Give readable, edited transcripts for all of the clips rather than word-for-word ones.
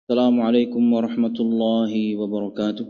Assalamualaikum warahmatullahi wabarakatuh.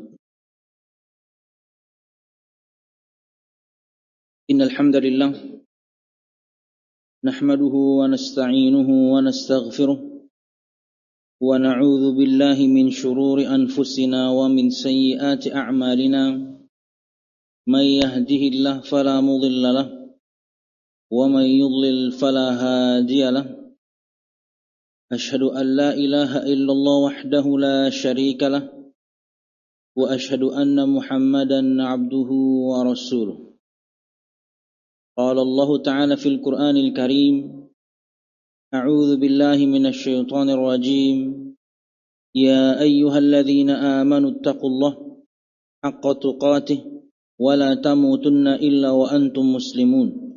Innal hamdalillah nahmaduhu wa nasta'inuhu wa nastaghfiruh wa na'udzu billahi min shururi anfusina wa min sayyiati a'malina. May yahdihillahu fala mudilla lahu wa may yudlil fala hadiya lahu. Ashhadu an la ilaha illallah wahdahu la syarika lah wa ashhadu anna Muhammadan 'abduhu wa rasuluh. قال الله تعالى في القرآن الكريم أعوذ بالله من الشيطان الرجيم يا أيها الذين آمنوا اتقوا الله حق تقاته ولا تموتن إلا وأنتم مسلمون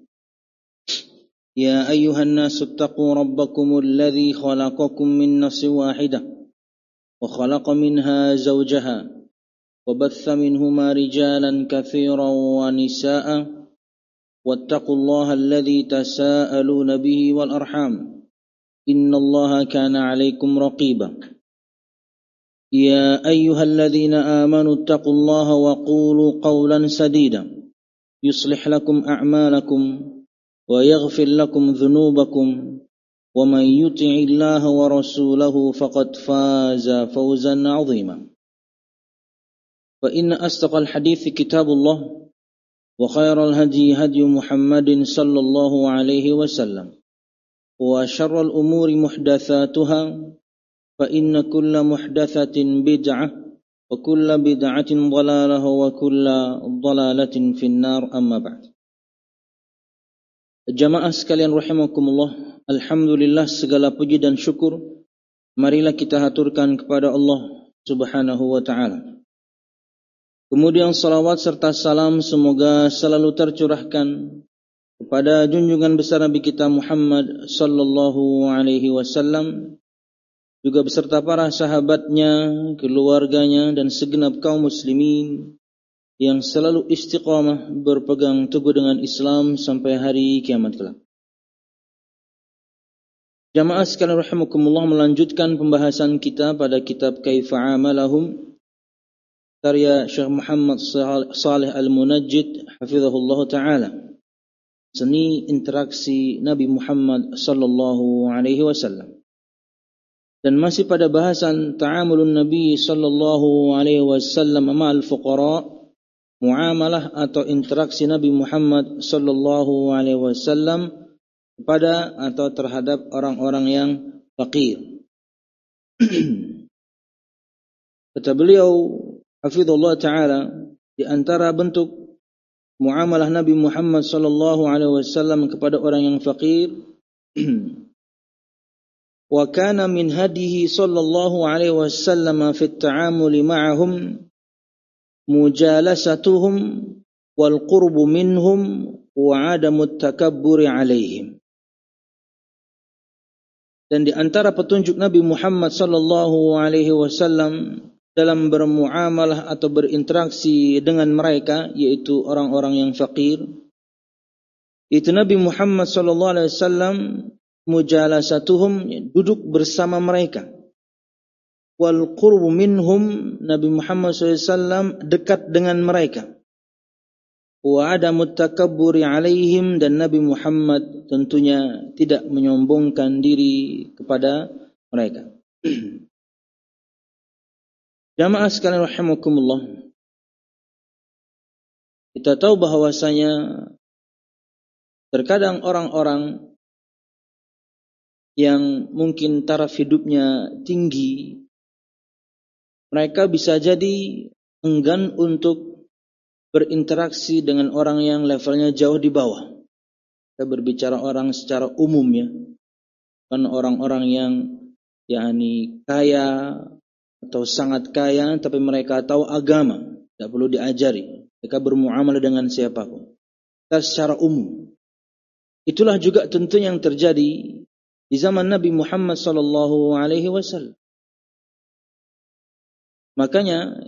يا أيها الناس اتقوا ربكم الذي خلقكم من نفس واحدة وخلق منها زوجها وبث منهما رجالا كثيرا ونساء واتقوا الله الذي تساءلون به والأرحام إن الله كان عليكم رقيبا يا أيها الذين آمنوا اتقوا الله وقولوا قولا سديدا يصلح لكم أعمالكم ويغفر لكم ذنوبكم ومن يطع الله ورسوله فقد فاز فوزا عظيما فإن أصدق الحديث كتاب الله وخير الهدي هدي محمد صلى الله عليه وسلم وشر الأمور محدثاتها فإن كل محدثة بدعة وكل بدعة ضلالة وكل ضلالة في النار أما بعد. Jamaah sekalian rahimakumullah, alhamdulillah segala puji dan syukur marilah kita haturkan kepada Allah Subhanahu wa taala. Kemudian salawat serta salam semoga selalu tercurahkan kepada junjungan besar Nabi kita Muhammad sallallahu alaihi wasallam, juga beserta para sahabatnya, keluarganya dan segenap kaum muslimin yang selalu istiqamah berpegang teguh dengan Islam sampai hari kiamat kelak. Jamaah sekalian rahimakumullah, melanjutkan pembahasan kita pada kitab Kaifa Amalahum karya Syekh Muhammad Saleh Al-Munajjid hafizahullah ta'ala, seni interaksi Nabi Muhammad sallallahu alaihi wasallam. Dan masih pada bahasan ta'amulun Nabi sallallahu alaihi wasallam ma'al fuqara, muamalah atau interaksi Nabi Muhammad sallallahu alaihi wasallam kepada atau terhadap orang-orang yang fakir. Kata beliau hafizullah ta'ala, di antara bentuk muamalah Nabi Muhammad sallallahu alaihi wasallam kepada orang yang fakir, wa kana min hadihi sallallahu alaihi wasallam fi at-ta'amuli ma'ahum mujalasatuhum wal qurbu minhum wa 'adamu at-takabburi 'alaihim. Dan di antara petunjuk Nabi Muhammad sallallahu alaihi wasallam dalam bermuamalah atau berinteraksi dengan mereka, yaitu orang-orang yang fakir, itu Nabi Muhammad sallallahu alaihi wasallam mujalasatuhum, duduk bersama mereka, wal qurbu minhum, Nabi Muhammad sallallahu alaihi wasallam dekat dengan mereka, wa adamut takabburi alaihim, dan Nabi Muhammad tentunya tidak menyombongkan diri kepada mereka. Jamaah sekalian rahimakumullah, kita tahu bahwasanya terkadang orang-orang yang mungkin taraf hidupnya tinggi, mereka bisa jadi enggan untuk berinteraksi dengan orang yang levelnya jauh di bawah. Kita berbicara orang secara umum ya, kan orang-orang yang kaya atau sangat kaya, tapi mereka tahu agama, tidak perlu diajari, mereka bermuamalah dengan siapapun. Kita secara umum. Itulah juga tentu yang terjadi di zaman Nabi Muhammad sallallahu alaihi wasallam. Makanya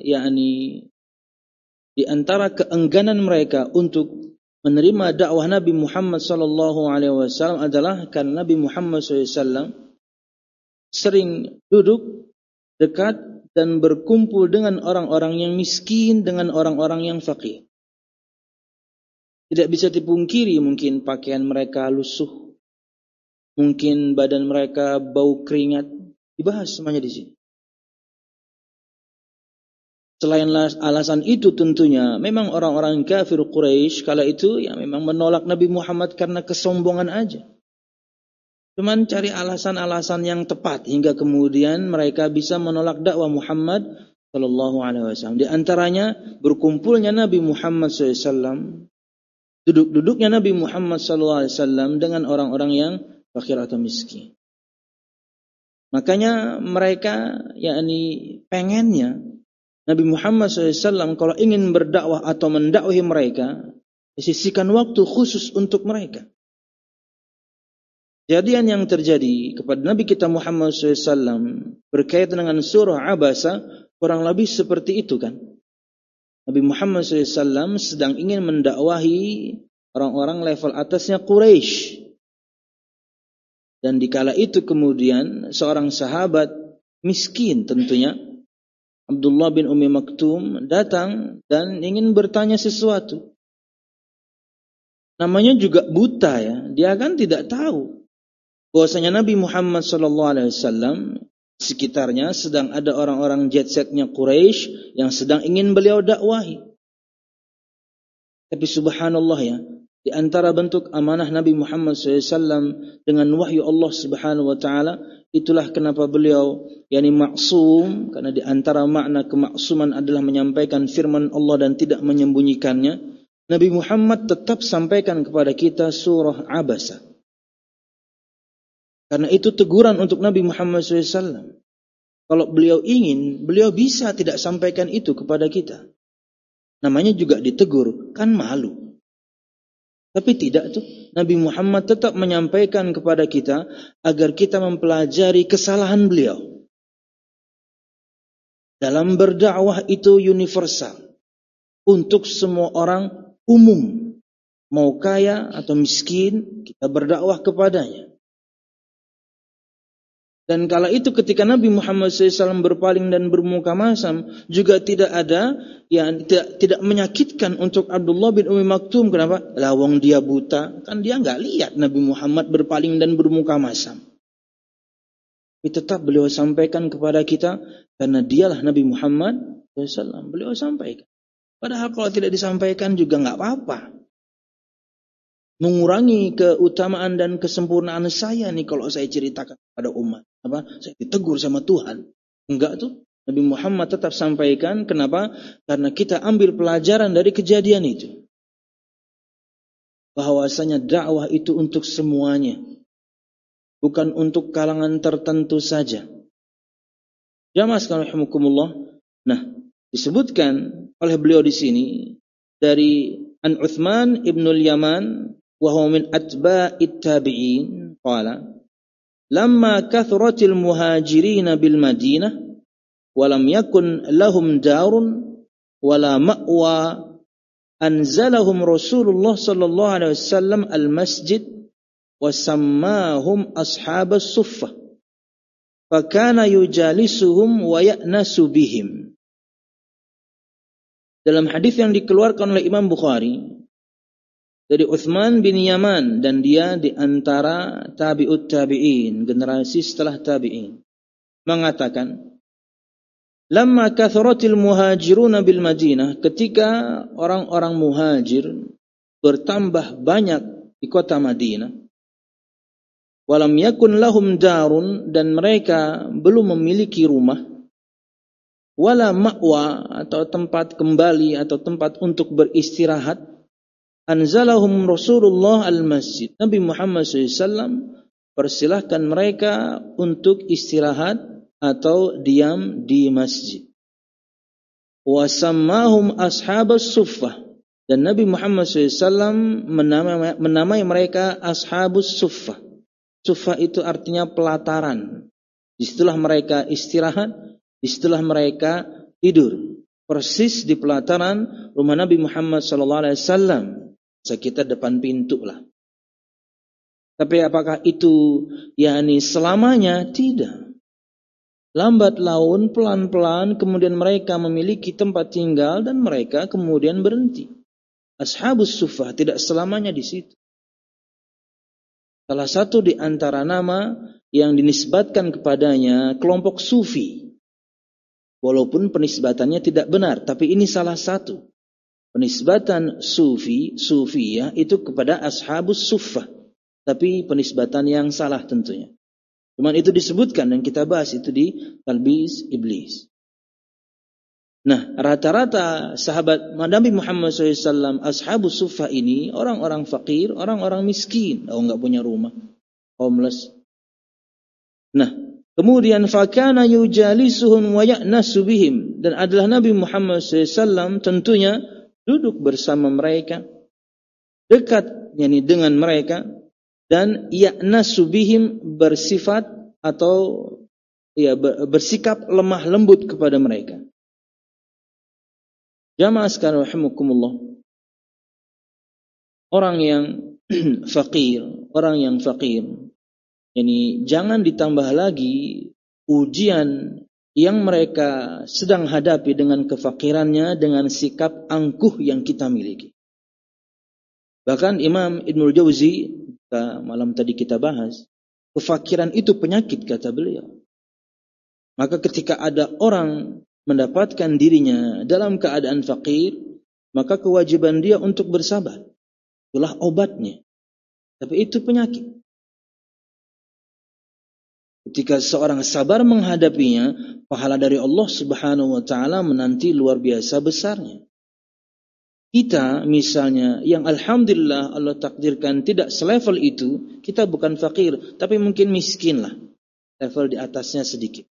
di antara keengganan mereka untuk menerima dakwah Nabi Muhammad sallallahu alaihi wasallam adalah karena Nabi Muhammad sallallahu alaihi wasallam sering duduk dekat dan berkumpul dengan orang-orang yang miskin, dengan orang-orang yang fakir. Tidak bisa dipungkiri mungkin pakaian mereka lusuh, mungkin badan mereka bau keringat, dibahas semuanya di sini. Selain alasan itu tentunya, memang orang-orang kafir Quraisy kala itu ya memang menolak Nabi Muhammad karena kesombongan aja. Cuman cari alasan-alasan yang tepat hingga kemudian mereka bisa menolak dakwah Muhammad sallallahu alaihi wasallam. Di antaranya berkumpulnya Nabi Muhammad SAW, duduk-duduknya Nabi Muhammad sallallahu alaihi wasallam dengan orang-orang yang fakir atau miskin. Makanya mereka yakni pengennya Nabi Muhammad SAW kalau ingin berdakwah atau mendakwahi mereka, sisihkan waktu khusus untuk mereka. Kejadian yang terjadi kepada Nabi kita Muhammad SAW berkaitan dengan surah Abasa kurang lebih seperti itu kan. Nabi Muhammad SAW sedang ingin mendakwahi orang-orang level atasnya Quraisy. Dan dikala itu kemudian seorang sahabat miskin tentunya, Abdullah bin Ummi Maktum, datang dan ingin bertanya sesuatu. Namanya juga buta ya, dia kan tidak tahu bahwasanya Nabi Muhammad SAW sekitarnya sedang ada orang-orang jet setnya Quraisy yang sedang ingin beliau dakwahi. Tapi subhanallah ya, di antara bentuk amanah Nabi Muhammad SAW dengan wahyu Allah Subhanahu Wa Taala, itulah kenapa beliau yakni maksum, karena di antara makna kemaksuman adalah menyampaikan firman Allah dan tidak menyembunyikannya. Nabi Muhammad tetap sampaikan kepada kita surah Abasa. Karena itu teguran untuk Nabi Muhammad SAW. Kalau beliau ingin, beliau bisa tidak sampaikan itu kepada kita. Namanya juga ditegur, kan malu. Tapi tidak tuh, Nabi Muhammad tetap menyampaikan kepada kita agar kita mempelajari kesalahan beliau. Dalam berdakwah itu universal. Untuk semua orang umum. Mau kaya atau miskin, kita berdakwah kepadanya. Dan kala itu ketika Nabi Muhammad SAW berpaling dan bermuka masam, juga tidak ada yang tidak menyakitkan untuk Abdullah bin Ummi Maktum. Kenapa? Lawang dia buta, kan dia nggak lihat Nabi Muhammad berpaling dan bermuka masam. Tapi tetap beliau sampaikan kepada kita karena dialah Nabi Muhammad SAW. Beliau sampaikan. Padahal kalau tidak disampaikan juga nggak apa-apa. Mengurangi keutamaan dan kesempurnaan saya nih kalau saya ceritakan pada umat. Apa? Saya ditegur sama Tuhan. Enggak tuh. Nabi Muhammad tetap sampaikan. Kenapa? Karena kita ambil pelajaran dari kejadian itu. Bahwasanya dakwah itu untuk semuanya. Bukan untuk kalangan tertentu saja. Jamaah sekalian rahimakumullah. Nah, disebutkan oleh beliau di sini dari An Uthman ibnul Yaman وهو من أتباع التابعين قال لما كثرت المهاجرين بالمدينة ولم يكن لهم دار ولا مأوى أنزلهم رسول الله صلى الله عليه وسلم المسجد وسماهم أصحاب الصفة فكان يجالسهم ويأنس بهم. Dalam hadis yang dikeluarkan oleh Imam Bukhari dari Uthman bin Yaman, dan dia di antara tabi'ut tabi'in, generasi setelah tabi'in, mengatakan, lamma kathratil muhajiruna bil Madinah, ketika orang-orang muhajir bertambah banyak di kota Madinah, walam yakun lahum darun, dan mereka belum memiliki rumah, wala ma'wa, atau tempat kembali atau tempat untuk beristirahat, anzalahum Rasulullah al-masjid. Nabi Muhammad SAW persilahkan mereka untuk istirahat atau diam di masjid. Wasammahum ashabas suffah. Dan Nabi Muhammad SAW menamai mereka ashabus suffah. Suffah itu artinya pelataran. Disitulah mereka istirahat, disitulah mereka tidur. Persis di pelataran rumah Nabi Muhammad SAW. Sekitar depan pintu lah. Tapi apakah itu yakni selamanya? Tidak. lambat laun, pelan-pelan, kemudian mereka memiliki tempat tinggal dan mereka kemudian berhenti. Ashabus Suffah tidak selamanya di situ. Salah satu di antara nama yang dinisbatkan kepadanya kelompok Sufi. Walaupun penisbatannya tidak benar, tapi ini salah satu. Penisbatan Sufiyah itu kepada Ashabus Suffah. Tapi penisbatan yang salah tentunya. Cuman itu disebutkan dan kita bahas itu di Talbis Iblis. Nah, rata-rata sahabat Nabi Muhammad SAW, Ashabus Suffah ini orang-orang fakir, orang-orang miskin, enggak punya rumah, homeless. Nah, kemudian fakana yujalisuhum wa ya'nasu bihim, dan adalah Nabi Muhammad SAW tentunya duduk bersama mereka, dekat dengan mereka, dan ya'nasu bihim bersifat atau bersikap lemah lembut kepada mereka. Jamaah sekalian rahimakumullah. Orang yang fakir, jangan ditambah lagi ujian yang mereka sedang hadapi dengan kefakirannya dengan sikap angkuh yang kita miliki. Bahkan Imam Ibnul Jauzi, malam tadi kita bahas, kefakiran itu penyakit, kata beliau. Maka ketika ada orang mendapatkan dirinya dalam keadaan fakir, maka kewajiban dia untuk bersabar. Itulah obatnya. Tapi itu penyakit. Ketika seorang sabar menghadapinya, pahala dari Allah Subhanahu wa taala menanti luar biasa besarnya. Kita misalnya yang alhamdulillah Allah takdirkan tidak selevel itu, kita bukan fakir, tapi mungkin miskin lah. Level di atasnya sedikit.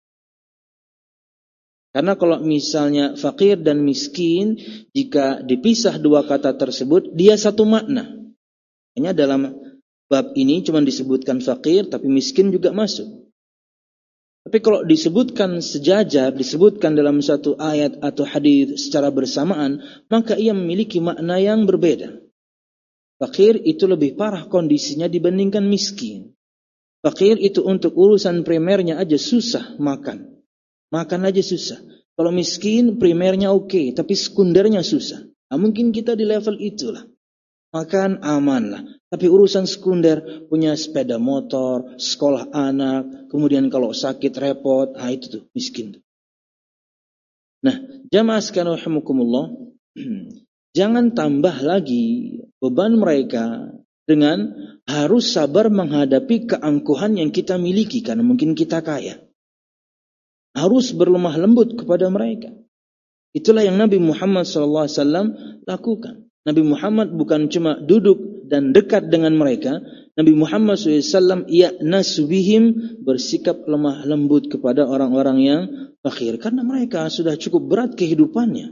Karena kalau misalnya fakir dan miskin, jika dipisah dua kata tersebut, dia satu makna. Hanya dalam bab ini cuma disebutkan fakir, tapi miskin juga masuk. Tapi kalau disebutkan sejajar, disebutkan dalam satu ayat atau hadis secara bersamaan, maka ia memiliki makna yang berbeda. Fakir itu lebih parah kondisinya dibandingkan miskin. Fakir itu untuk urusan primernya aja susah makan. Makan aja susah. Kalau miskin primernya oke, tapi sekundernya susah. Nah, mungkin kita di level itulah. Makan aman lah. Tapi urusan sekunder, punya sepeda motor, sekolah anak, kemudian kalau sakit repot, itu tuh miskin. Nah, jamaah sekalian rahimakumullah, jangan tambah lagi beban mereka dengan harus sabar menghadapi keangkuhan yang kita miliki karena mungkin kita kaya. Harus berlemah lembut kepada mereka. Itulah yang Nabi Muhammad SAW lakukan. Nabi Muhammad bukan cuma duduk dan dekat dengan mereka. Nabi Muhammad SAW ya'nasu bihim, bersikap lemah lembut kepada orang-orang yang fakir. Karena mereka sudah cukup berat kehidupannya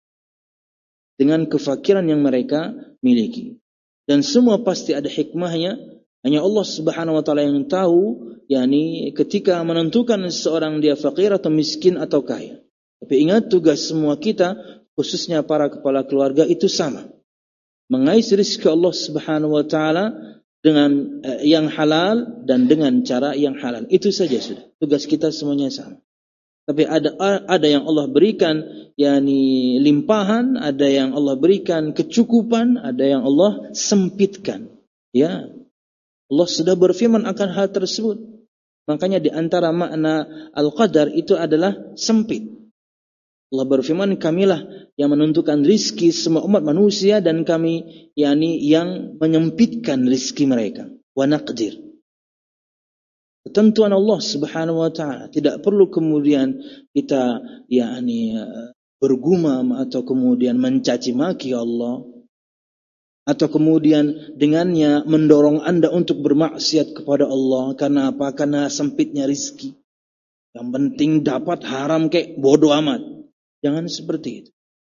dengan kefakiran yang mereka miliki. Dan semua pasti ada hikmahnya. Hanya Allah Subhanahu wa taala yang tahu, yakni ketika menentukan seorang dia fakir atau miskin atau kaya. Tapi ingat, tugas semua kita, khususnya para kepala keluarga, itu sama. Mengais rezeki Allah Subhanahu wa taala dengan yang halal dan dengan cara yang halal. Itu saja sudah. Tugas kita semuanya sama. Tapi ada yang Allah berikan yakni limpahan, ada yang Allah berikan kecukupan, ada yang Allah sempitkan. Ya. Allah sudah berfirman akan hal tersebut. Makanya di antara makna al-qadar itu adalah sempit. Allah berfirman, kamilah yang menentukan rizki semua umat manusia dan kami yakni yang menyempitkan rizki mereka. Wa naqdir. Ketentuan Allah Subhanahu wa taala, tidak perlu kemudian kita yakni bergumam atau kemudian mencaci maki Allah atau kemudian dengannya mendorong Anda untuk bermaksiat kepada Allah. Karena apa? Karena sempitnya rizki. Yang penting dapat, haram kayak bodoh amat. Jangan seperti itu.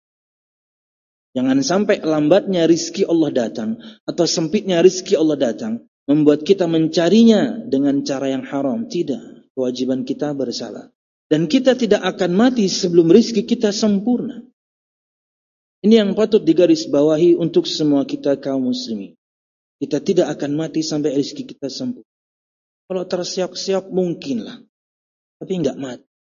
Jangan sampai lambatnya rizki Allah datang atau sempitnya rizki Allah datang membuat kita mencarinya dengan cara yang haram. Tidak. Kewajiban kita bersabar. Dan kita tidak akan mati sebelum rizki kita sempurna. Ini yang patut digarisbawahi untuk semua kita kaum muslimin. Kita tidak akan mati sampai rezeki kita sempurna. Kalau tersiok-siok mungkinlah, tapi enggak mati.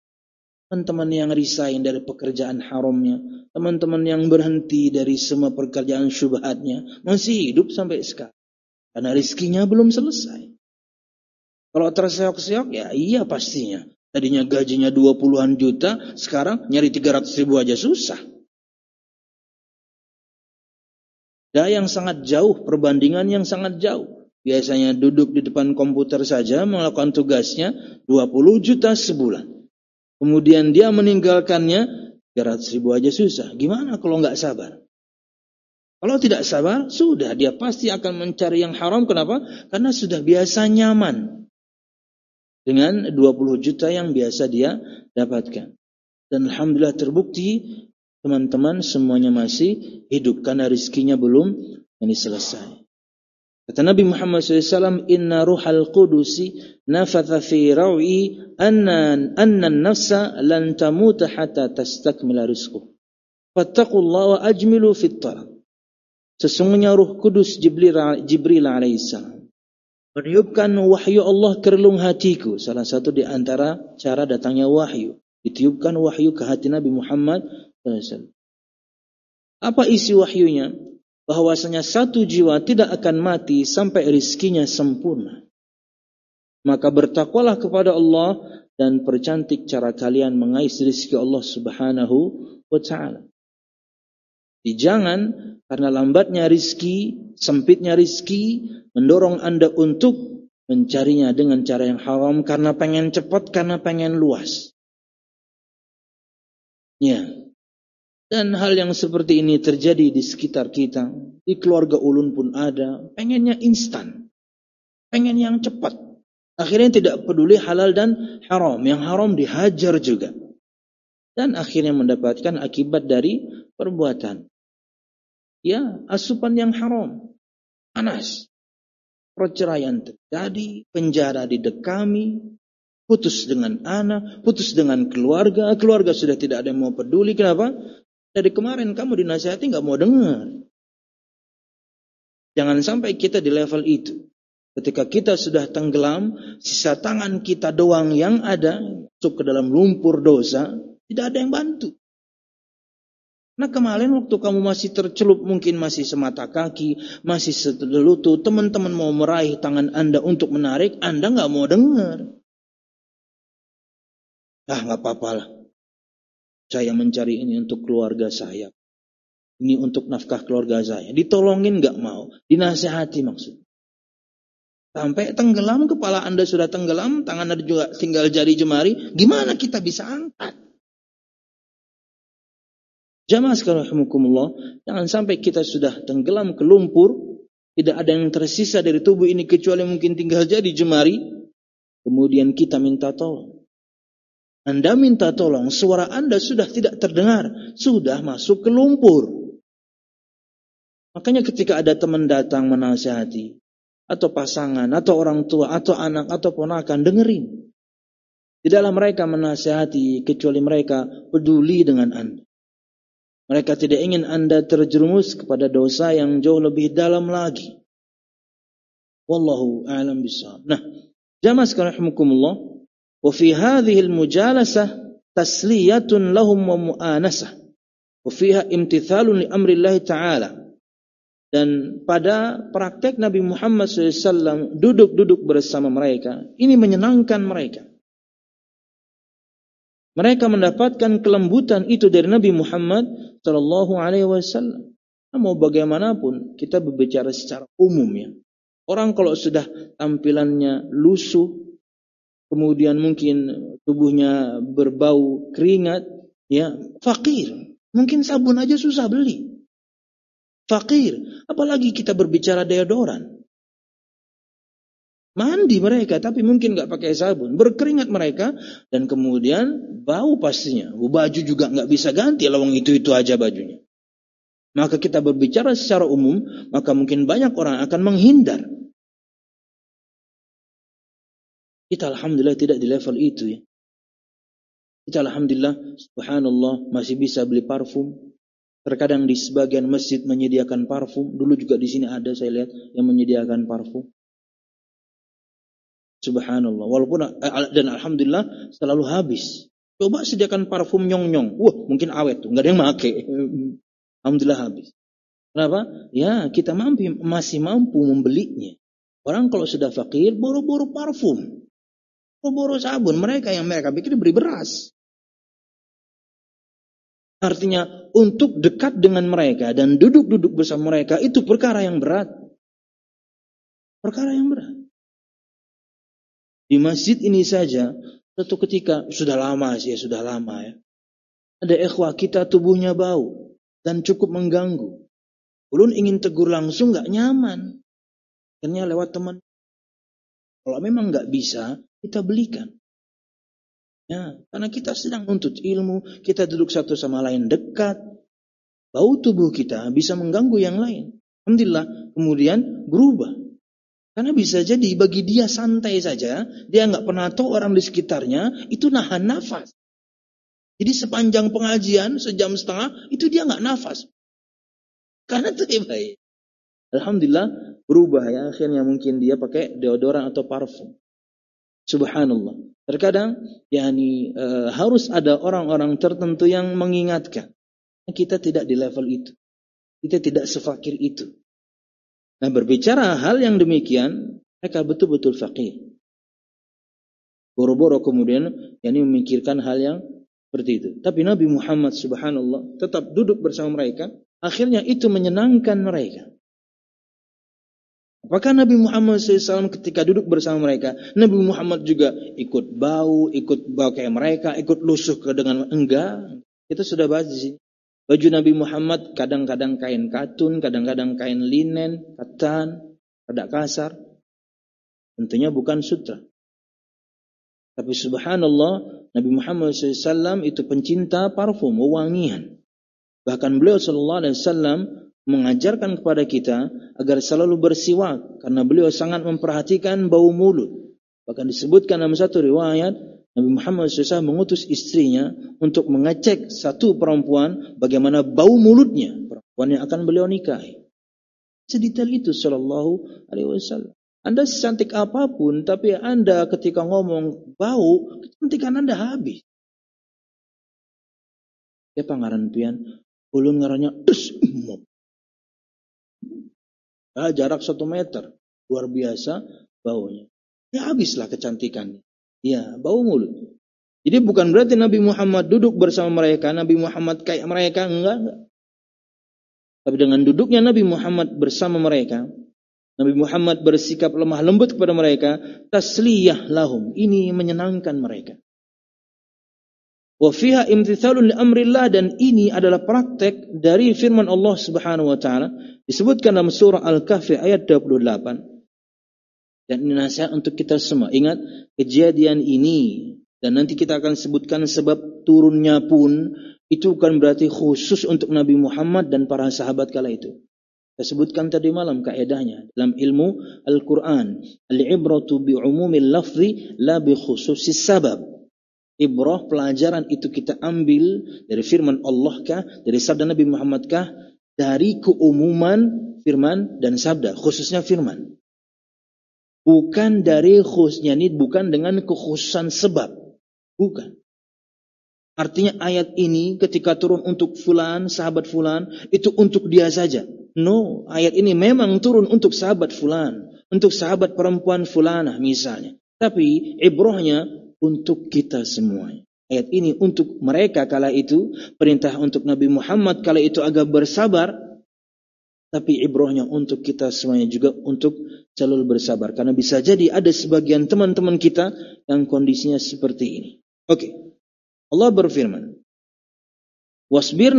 teman-teman yang resign dari pekerjaan haramnya, teman-teman yang berhenti dari semua pekerjaan syubhatnya, masih hidup sampai sekarang. Karena rizkinya belum selesai. Kalau terseok-seok, ya iya pastinya. Tadinya gajinya 20-an juta, sekarang nyari 300 ribu aja susah. Ada yang sangat jauh, perbandingan yang sangat jauh. Biasanya duduk di depan komputer saja melakukan tugasnya 20 juta sebulan. Kemudian dia meninggalkannya 300 ribu aja susah. Gimana kalau nggak sabar? Kalau tidak sabar, sudah dia pasti akan mencari yang haram. Kenapa? Karena sudah biasa nyaman dengan 20 juta yang biasa dia dapatkan. Dan alhamdulillah terbukti teman-teman semuanya masih hidup karena rizkinya belum ini selesai. Kata Nabi Muhammad SAW, Inna ruhal qudusi nafatha fi rawi anna nafsa lan tamuta hatta tastakmila rizquh. Fattaqullaha wa ajmilu fit talab. Sesungguhnya Ruh Kudus Jibril alaihissalam meniupkan wahyu Allah ke relung hatiku. Salah satu di antara cara datangnya wahyu. Ditiupkan wahyu ke hati Nabi Muhammad SAW. Apa isi wahyunya? Bahwasanya satu jiwa tidak akan mati sampai rizkinya sempurna. Maka bertakwalah kepada Allah dan percantik cara kalian mengais rizki Allah Subhanahu wa ta'ala. Jangan karena lambatnya rizki, sempitnya rizki, mendorong Anda untuk mencarinya dengan cara yang haram karena pengen cepat, karena pengen luas. Ya. Dan hal yang seperti ini terjadi di sekitar kita. Di keluarga ulun pun ada. Pengennya instan. Pengen yang cepat. Akhirnya tidak peduli halal dan haram. Yang haram dihajar juga. Dan akhirnya mendapatkan akibat dari perbuatan. Ya, asupan yang haram. Panas. Perceraian terjadi. Penjara didekami. Putus dengan anak. Putus dengan keluarga. Keluarga sudah tidak ada yang mau peduli. Kenapa? Dari kemarin kamu dinasihati gak mau dengar. Jangan sampai kita di level itu. Ketika kita sudah tenggelam, sisa tangan kita doang yang ada, masuk ke dalam lumpur dosa, tidak ada yang bantu. Nah kemarin waktu kamu masih tercelup, mungkin masih semata kaki, masih selutut, teman-teman mau meraih tangan Anda untuk menarik, Anda gak mau dengar. Ah gak apa-apa lah. Saya mencari ini untuk keluarga saya. Ini untuk nafkah keluarga saya. Ditolongin gak mau. Dinasihati maksudnya. Sampai tenggelam, kepala Anda sudah tenggelam, tangan Anda juga tinggal jari jemari. Gimana kita bisa angkat? Jamaah sekalian rahimakumullah, jangan sampai kita sudah tenggelam ke lumpur, tidak ada yang tersisa dari tubuh ini kecuali mungkin tinggal jari jemari. Kemudian kita minta tolong. Anda minta tolong, suara Anda sudah tidak terdengar, sudah masuk ke lumpur. Makanya ketika ada teman datang menasihati, atau pasangan, atau orang tua, atau anak, atau ponakan, dengerin. Tidaklah mereka menasihati, kecuali mereka peduli dengan Anda. Mereka tidak ingin Anda terjerumus kepada dosa yang jauh lebih dalam lagi. Wallahu a'lam bishawab. Nah, jamaah sekalian rahimakumullah. وفي هذه المجالسة تسلية لهم ومؤانسة وفيها امتثال لأمر الله تعالى. Dan pada praktek Nabi Muhammad SAW duduk-duduk bersama mereka, ini menyenangkan mereka. Mereka mendapatkan kelembutan itu dari Nabi Muhammad SAW. Mau bagaimanapun kita berbicara secara umum ya. Orang kalau sudah tampilannya lusuh, kemudian mungkin tubuhnya berbau keringat, ya fakir. Mungkin sabun aja susah beli. Fakir. Apalagi kita berbicara deodoran. Mandi mereka, tapi mungkin gak pakai sabun. Berkeringat mereka, dan kemudian bau pastinya. Baju juga gak bisa ganti, lawang itu aja bajunya. Maka kita berbicara secara umum, maka mungkin banyak orang akan menghindar. Kita alhamdulillah tidak di level itu ya. Kita alhamdulillah, subhanallah, masih bisa beli parfum. Terkadang di sebagian masjid menyediakan parfum. Dulu juga di sini ada saya lihat yang menyediakan parfum. Subhanallah. Walaupun dan alhamdulillah selalu habis. Coba sediakan parfum nyong-nyong. Wah, mungkin awet tuh, nggak ada yang pakai. Alhamdulillah habis. Kenapa? Ya, kita masih mampu membelinya. Orang kalau sudah fakir, boro-boro parfum, boro-boro sabun. Mereka pikir beri beras. Artinya, untuk dekat dengan mereka dan duduk-duduk bersama mereka, itu perkara yang berat. Perkara yang berat. Di masjid ini saja, suatu ketika, sudah lama ya. Ada ikhwah kita tubuhnya bau dan cukup mengganggu. Ulun ingin tegur langsung gak nyaman. Akhirnya lewat teman. Kalau memang gak bisa, kita belikan. Ya, karena kita sedang nuntut ilmu, kita duduk satu sama lain dekat. Bau tubuh kita bisa mengganggu yang lain. Alhamdulillah, kemudian berubah. Karena bisa jadi bagi dia santai saja, dia gak pernah tahu orang di sekitarnya, itu nahan nafas. Jadi sepanjang pengajian, sejam setengah, itu dia gak nafas. Karena itu baik. Alhamdulillah berubah ya. Akhirnya mungkin dia pakai deodoran atau parfum. Subhanallah. Terkadang harus ada orang-orang tertentu yang mengingatkan. Kita tidak di level itu. Kita tidak sefakir itu. Nah, berbicara hal yang demikian, mereka betul-betul fakir. Boro-boro kemudian memikirkan hal yang seperti itu. Tapi Nabi Muhammad subhanallah tetap duduk bersama mereka. Akhirnya itu menyenangkan mereka. Apakah Nabi Muhammad SAW ketika duduk bersama mereka, Nabi Muhammad juga ikut bau kayak mereka, ikut lusuh dengan enggak? Itu sudah bahas di sini. Baju Nabi Muhammad kadang-kadang kain katun, kadang-kadang kain linen, katan, rada kasar. Tentunya bukan sutra. Tapi subhanallah, Nabi Muhammad SAW itu pencinta parfum, wewangian. Bahkan beliau SAW mengajarkan kepada kita agar selalu bersiwak karena beliau sangat memperhatikan bau mulut. Bahkan disebutkan dalam satu riwayat Nabi Muhammad SAW mengutus istrinya untuk mengecek satu perempuan bagaimana bau mulutnya, perempuan yang akan beliau nikahi. Sedetail itu sallallahu alaihi wasallam. Anda secantik apapun, tapi Anda ketika ngomong bau, kecantikan Anda habis. Ya pangaran pian, ulun ngarannya jarak 1 meter, luar biasa baunya. Ya habislah kecantikannya. Ya, bau mulut. Jadi bukan berarti Nabi Muhammad duduk bersama mereka, Nabi Muhammad kayak mereka, enggak. Tapi dengan duduknya Nabi Muhammad bersama mereka, Nabi Muhammad bersikap lemah lembut kepada mereka, tasliyah lahum, ini menyenangkan mereka. Wa fiha imtithalun li amrillah, dan ini adalah praktek dari firman Allah Subhanahu wa taala disebutkan dalam surah Al-Kahfi ayat 28. Dan ini nasihat untuk kita semua. Ingat kejadian ini dan nanti kita akan sebutkan sebab turunnya pun itu bukan berarti khusus untuk Nabi Muhammad dan para sahabat kala itu. Kita sebutkan tadi malam kaedahnya dalam ilmu Al-Qur'an, al-ibratu bi umumil lafzi la bi khususis sabab. Ibrah, pelajaran itu kita ambil dari firman Allah kah, dari sabda Nabi Muhammad kah, dari keumuman firman dan sabda, khususnya firman. Bukan dari khususnya, ini bukan dengan kekhususan sebab. Bukan. Artinya ayat ini ketika turun untuk fulan, sahabat fulan, itu untuk dia saja. No, ayat ini memang turun untuk sahabat fulan, untuk sahabat perempuan fulanah misalnya. Tapi ibrahnya untuk kita semua. Ayat ini untuk mereka kala itu, perintah untuk Nabi Muhammad kala itu agak bersabar, tapi ibrahnya untuk kita semuanya juga untuk selalu bersabar. Karena bisa jadi ada sebagian teman-teman kita yang kondisinya seperti ini. Oke. Allah berfirman, Wasbir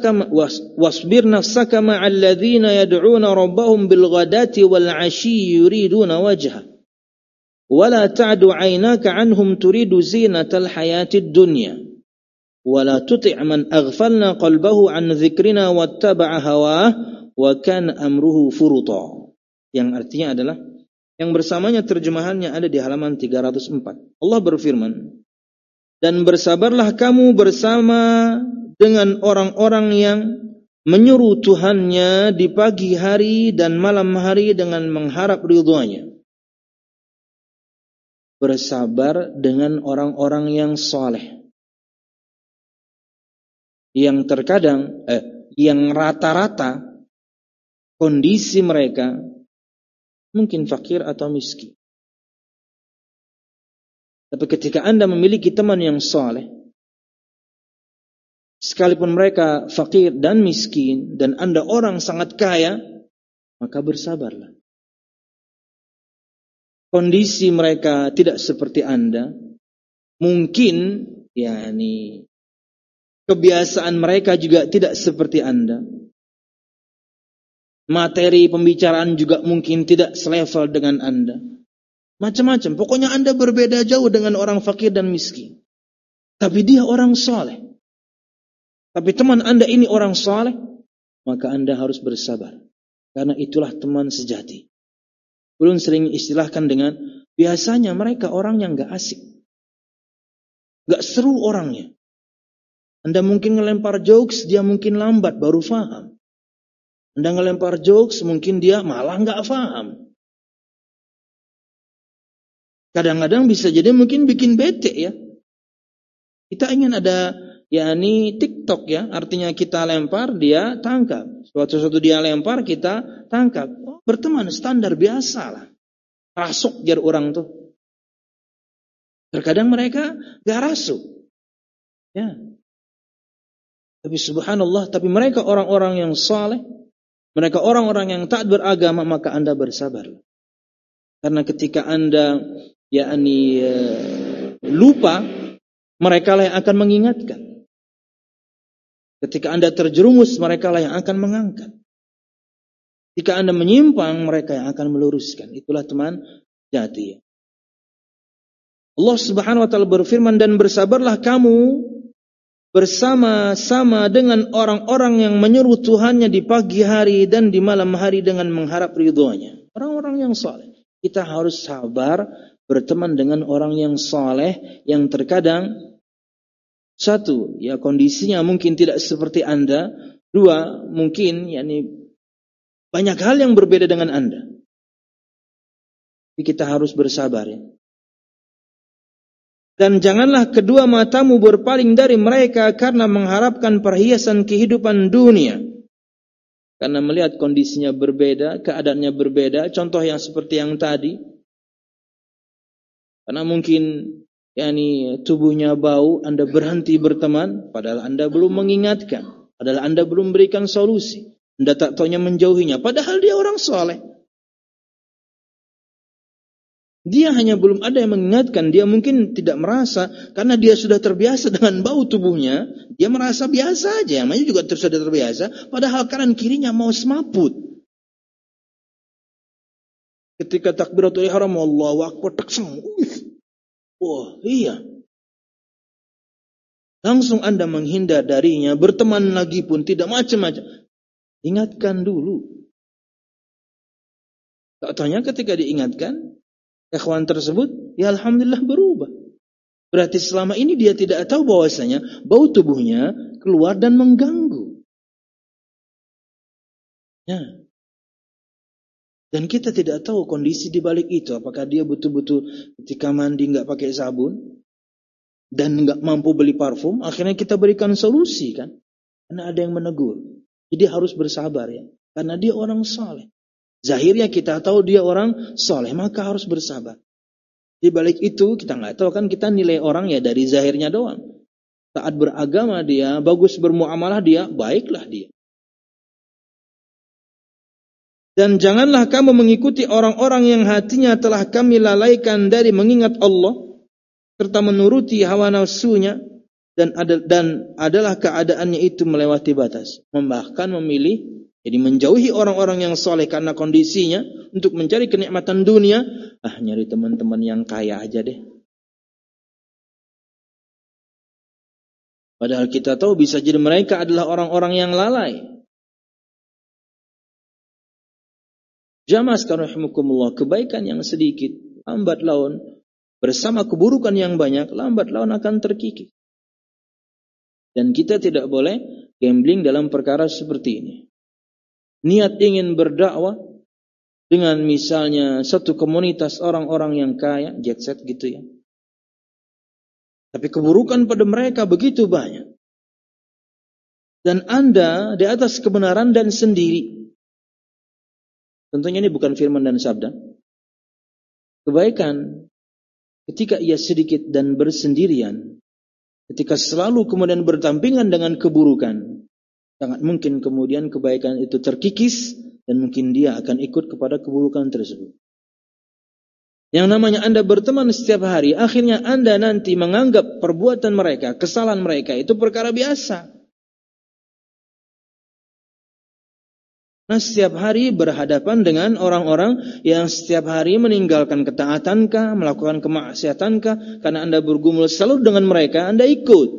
nafsaka ma'al ladzina yad'una rabbahum bil ghadati wal 'ashyi yuriduna wajha. ولا تعد عيناك عنهم تريد زينة الحياة الدنيا ولا تطع من أغفلنا قلبه عن ذكرنا واتبع هواه وكان أمره فرطا. Yang artinya adalah yang bersamanya, terjemahannya ada di halaman 304. Allah berfirman, dan bersabarlah kamu bersama dengan orang-orang yang menyuruh Tuhannya di pagi hari dan malam hari dengan mengharap ridhonya. Bersabar dengan orang-orang yang saleh. yang terkadang yang rata-rata kondisi mereka mungkin fakir atau miskin. Tapi ketika Anda memiliki teman yang saleh, sekalipun mereka fakir dan miskin, dan Anda orang sangat kaya, maka bersabarlah. Kondisi mereka tidak seperti Anda, mungkin kebiasaan mereka juga tidak seperti Anda. Materi pembicaraan juga mungkin tidak selevel dengan Anda. Macam-macam. Pokoknya Anda berbeda jauh dengan orang fakir dan miskin. Tapi dia orang saleh. Tapi teman Anda ini orang saleh, maka Anda harus bersabar. Karena itulah teman sejati. Belum sering istilahkan dengan, biasanya mereka orang yang gak asik. Gak seru orangnya. Anda mungkin ngelempar jokes, dia mungkin lambat baru faham. Anda ngelempar jokes, mungkin dia malah gak faham. Kadang-kadang bisa jadi mungkin bikin bete ya. Kita ingin ada TikTok ya, artinya kita lempar, dia tangkap. Suatu dia lempar, kita tangkap. Berteman standar biasa lah. Rasuk jar orang tuh. Terkadang mereka gak rasuk. Ya. Tapi subhanallah, tapi mereka orang-orang yang saleh, mereka orang-orang yang taat beragama, maka Anda bersabar. Karena ketika Anda lupa, mereka lah yang akan mengingatkan. Ketika Anda terjerumus, mereka lah yang akan mengangkat. Jika Anda menyimpang, mereka yang akan meluruskan. Itulah teman jati. Allah Subhanahu wa taala berfirman, dan bersabarlah kamu bersama-sama dengan orang-orang yang menyeru Tuhannya di pagi hari dan di malam hari dengan mengharap ridhonya. Orang-orang yang saleh. Kita harus sabar berteman dengan orang yang saleh, yang terkadang satu, kondisinya mungkin tidak seperti Anda. Dua, mungkin banyak hal yang berbeda dengan Anda. Jadi kita harus bersabar ya. Dan janganlah kedua matamu berpaling dari mereka karena mengharapkan perhiasan kehidupan dunia. Karena melihat kondisinya berbeda, keadaannya berbeda. Contoh yang seperti yang tadi. Karena mungkin tubuhnya bau, Anda berhenti berteman, padahal Anda belum mengingatkan, padahal Anda belum berikan solusi. Anda tak taunya menjauhinya, padahal dia orang soleh. Dia hanya belum ada yang mengingatkan, dia mungkin tidak merasa, karena dia sudah terbiasa dengan bau tubuhnya, dia merasa biasa aja, yang lainnya juga sudah terbiasa, padahal kanan kirinya mau semaput. Ketika takbiratul ihram, Allahu akbar, taksang. Wah, iya. Langsung Anda menghindar darinya, berteman lagi pun tidak macam-macam. Ingatkan dulu. Tak tanya ketika diingatkan, ikhwan tersebut, ya alhamdulillah berubah. Berarti selama ini dia tidak tahu bahwasanya bau tubuhnya keluar dan mengganggu. Ya. Dan kita tidak tahu kondisi di balik itu. Apakah dia betul-betul ketika mandi nggak pakai sabun dan nggak mampu beli parfum. Akhirnya kita berikan solusi kan. Karena ada yang menegur. Jadi harus bersabar ya. Karena dia orang saleh. Zahirnya kita tahu dia orang saleh, maka harus bersabar. Di balik itu kita nggak tahu kan, kita nilai orang ya dari zahirnya doang. Taat beragama dia, bagus bermuamalah dia, baiklah dia. Dan janganlah kamu mengikuti orang-orang yang hatinya telah kami lalaikan dari mengingat Allah, serta menuruti hawa nafsunya, dan adalah keadaannya itu melewati batas. Bahkan memilih, jadi menjauhi orang-orang yang soleh karena kondisinya, untuk mencari kenikmatan dunia, nyari teman-teman yang kaya aja deh. Padahal kita tahu bisa jadi mereka adalah orang-orang yang lalai. Jamaah sekalian rahimakumullah, kebaikan yang sedikit, lambat laun, bersama keburukan yang banyak, lambat laun akan terkikis. Dan kita tidak boleh gambling dalam perkara seperti ini. Niat ingin berdakwah dengan misalnya satu komunitas orang-orang yang kaya, jet set gitu ya. Tapi keburukan pada mereka begitu banyak. dan Anda di atas kebenaran dan sendiri. Tentunya ini bukan firman dan sabda. Kebaikan ketika ia sedikit dan bersendirian, ketika selalu kemudian berdampingan dengan keburukan, sangat mungkin kemudian kebaikan itu terkikis dan mungkin dia akan ikut kepada keburukan tersebut. Yang namanya Anda berteman setiap hari, akhirnya Anda nanti menganggap perbuatan mereka, kesalahan mereka itu perkara biasa. Nah, setiap hari berhadapan dengan orang-orang yang setiap hari meninggalkan ketaatankah, melakukan kemaksiatankah, karena Anda bergumul selalu dengan mereka, Anda ikut.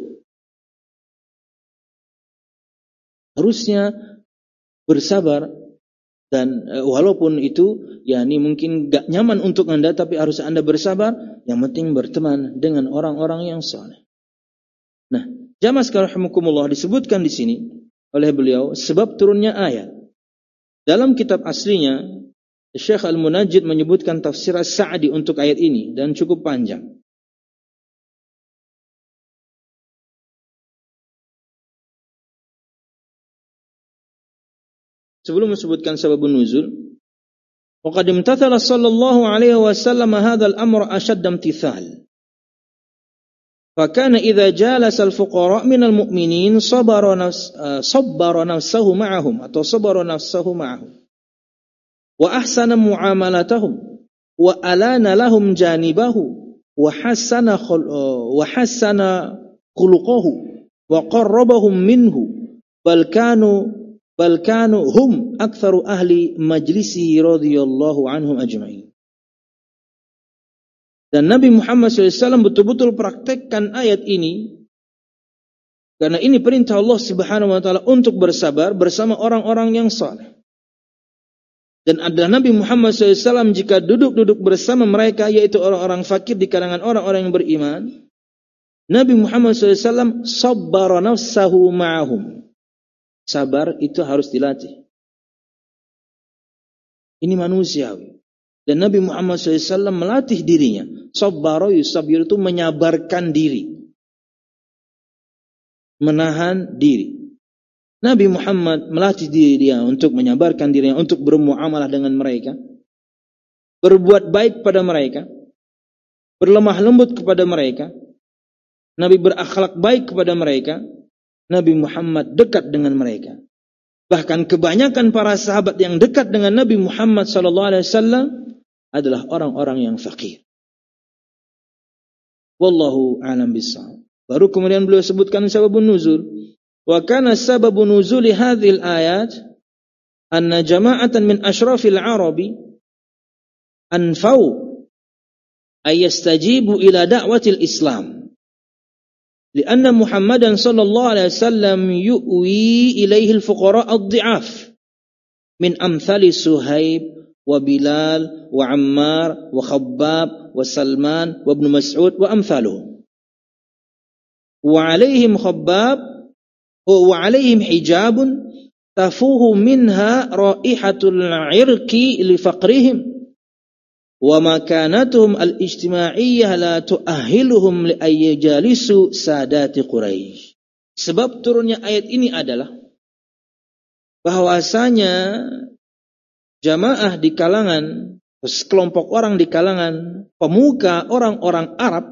Harusnya bersabar, dan walaupun itu ini mungkin gak nyaman untuk Anda, tapi harus Anda bersabar. Yang penting berteman dengan orang-orang yang saleh. Nah, jamaah sekalian rahimakumullah, disebutkan di sini oleh beliau sebab turunnya ayat. Dalam kitab aslinya, Syekh Al-Munajjid menyebutkan tafsir As-Sa'di untuk ayat ini dan cukup panjang. Sebelum menyebutkan sababun nuzul, waqad imtathala sallallahu alaihi wasallam hadzal amr ashadd imtithal. Fakana idza jalasa al-fuqara minal mu'minin sabbara nafsahu ma'ahum atau sabara nafsahu ma'ahum wa ahsana muamalatahum wa alana lahum janibahu wa hassana khuluquhu wa qarrabahum minhu bal kanu hum aktsaru ahli majlisihi radhiyallahu anhum ajma'in. Dan Nabi Muhammad SAW betul-betul praktekkan ayat ini, karena ini perintah Allah Subhanahu Wa Taala untuk bersabar bersama orang-orang yang saleh. Dan adalah Nabi Muhammad SAW jika duduk-duduk bersama mereka, yaitu orang-orang fakir di kalangan orang-orang yang beriman, Nabi Muhammad SAW sabbara nafsahu ma'ahum. Sabar itu harus dilatih. Ini manusiawi. Dan Nabi Muhammad SAW melatih dirinya. Sabbara yusabir itu menyabarkan diri. Menahan diri. Nabi Muhammad melatih diri dia untuk menyabarkan dirinya, untuk bermuamalah dengan mereka. Berbuat baik pada mereka. Berlemah lembut kepada mereka. Nabi berakhlak baik kepada mereka. Nabi Muhammad dekat dengan mereka. Bahkan kebanyakan para sahabat yang dekat dengan Nabi Muhammad SAW adalah orang-orang yang fakir. Wallahu a'lam bishawab. Baru kemudian beliau sebutkan sababun nuzul. Wa kana sababun nuzuli hadhil ayat anna jama'atan min ashrafil arabi anfau ayastajibu ila da'watil Islam. Lianna Muhammadan sallallahu alaihi wasallam yu'wi ilaihi al-fuqara ad-dhi'af min amthali Suhaib wa Bilal wa Ammar wa Khabbab wa Salman wa Ibn Mas'ud wa amthaluhum. Wa alaihim Khabbab wa alaihim hijabun tafuhu minha raihatul 'irqi li faqrihim wa makanatuhum al-ijtima'iyyah la tu'ahhiluhum li ayyajalisu sadati Quraisy. Sebab turunnya ayat ini adalah bahwasanya jamaah di kalangan, sekelompok orang di kalangan pemuka orang-orang Arab,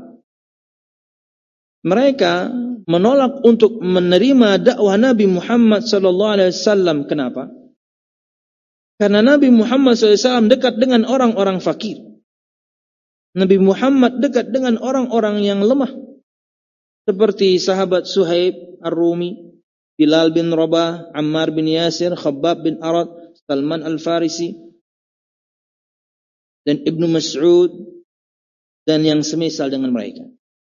mereka menolak untuk menerima dakwah Nabi Muhammad SAW. Kenapa? Karena Nabi Muhammad SAW dekat dengan orang-orang fakir. Nabi Muhammad dekat dengan orang-orang yang lemah. Seperti sahabat Suhaib Ar-Rumi, Bilal bin Rabah, Ammar bin Yasir, Khabbab bin Arad, Salman Al-Farisi, dan Ibnu Mas'ud, dan yang semisal dengan mereka.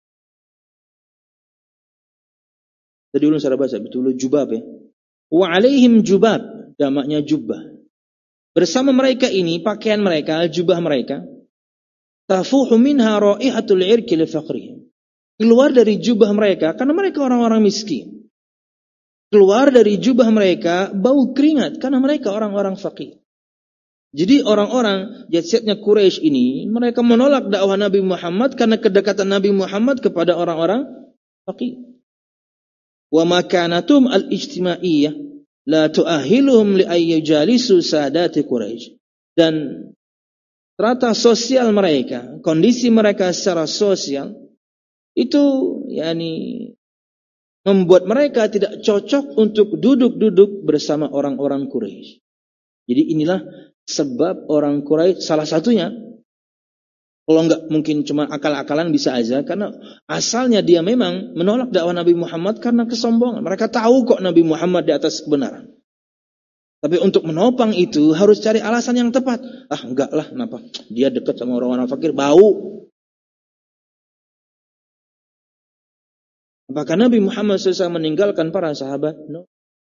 Tadi ulun saya baca betul jubab ya. Wa alaihim jubab, jamaknya jubbah. Bersama mereka ini pakaian mereka, jubah mereka, tafuhu minha raihatul irki li faqrihim. Keluar dari jubah mereka karena mereka orang-orang miskin. Keluar dari jubah mereka bau keringat karena mereka orang-orang fakir. Jadi orang-orang jasadnya Quraisy ini, mereka menolak dakwah Nabi Muhammad karena kedekatan Nabi Muhammad kepada orang-orang fakir. wa makanatum al-ijtimaiyah la tu'ahiluhum li ayyajalisu sadati Quraisy. Dan strata sosial mereka, kondisi mereka secara sosial itu membuat mereka tidak cocok untuk duduk-duduk bersama orang-orang Quraisy. Jadi inilah sebab orang Quraisy, salah satunya, kalau enggak mungkin cuma akal-akalan bisa aja, karena asalnya dia memang menolak dakwah Nabi Muhammad karena kesombongan. Mereka tahu kok Nabi Muhammad di atas kebenaran. Tapi untuk menopang itu harus cari alasan yang tepat. Enggak lah, kenapa? Dia dekat sama orang-orang fakir, bau. Apakah Nabi Muhammad SAW meninggalkan para sahabat? No.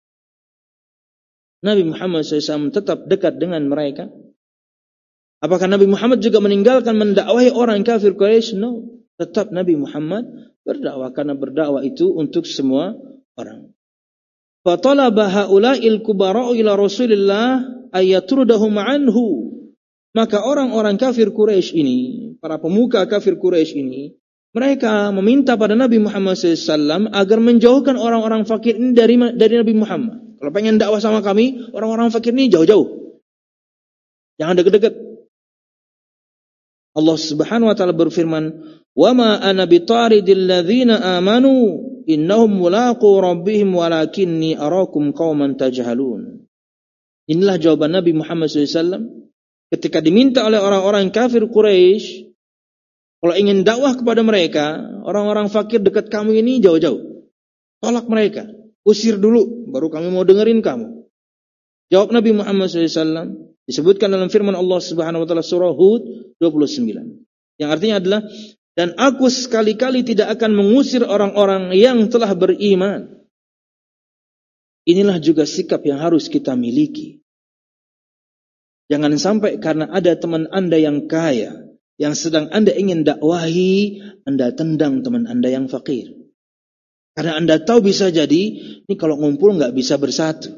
Nabi Muhammad SAW tetap dekat dengan mereka. Apakah Nabi Muhammad juga meninggalkan mendakwahi orang kafir Quraisy? No. Tetap Nabi Muhammad berdakwah, karena berdakwah itu untuk semua orang. Fatalaba haula'il kubara'u ila Rasulillah ayatrudahum anhu. Maka orang-orang kafir Quraisy ini, para pemuka kafir Quraisy ini, mereka meminta pada Nabi Muhammad SAW agar menjauhkan orang-orang fakir ini dari Nabi Muhammad. Kalau pengen dakwah sama kami, orang-orang fakir ini jauh-jauh. Jangan deket-deket. Allah Subhanahu wa taala berfirman, "Wa ma ana bitaridil ladzina amanu innahum mulaqu rabbihim walakinni arakum qauman tajhalun." Inilah jawaban Nabi Muhammad SAW ketika diminta oleh orang-orang kafir Quraisy, kalau ingin dakwah kepada mereka, orang-orang fakir dekat kamu ini jauh-jauh. Tolak mereka, usir dulu, baru kami mau dengerin kamu. Jawab Nabi Muhammad SAW disebutkan dalam firman Allah Subhanahu wa taala surah Hud 29. Yang artinya adalah, dan aku sekali-kali tidak akan mengusir orang-orang yang telah beriman. Inilah juga sikap yang harus kita miliki. Jangan sampai karena ada teman Anda yang kaya, yang sedang Anda ingin dakwahi, Anda tendang teman Anda yang fakir. Karena Anda tahu bisa jadi, ini kalau ngumpul nggak bisa bersatu.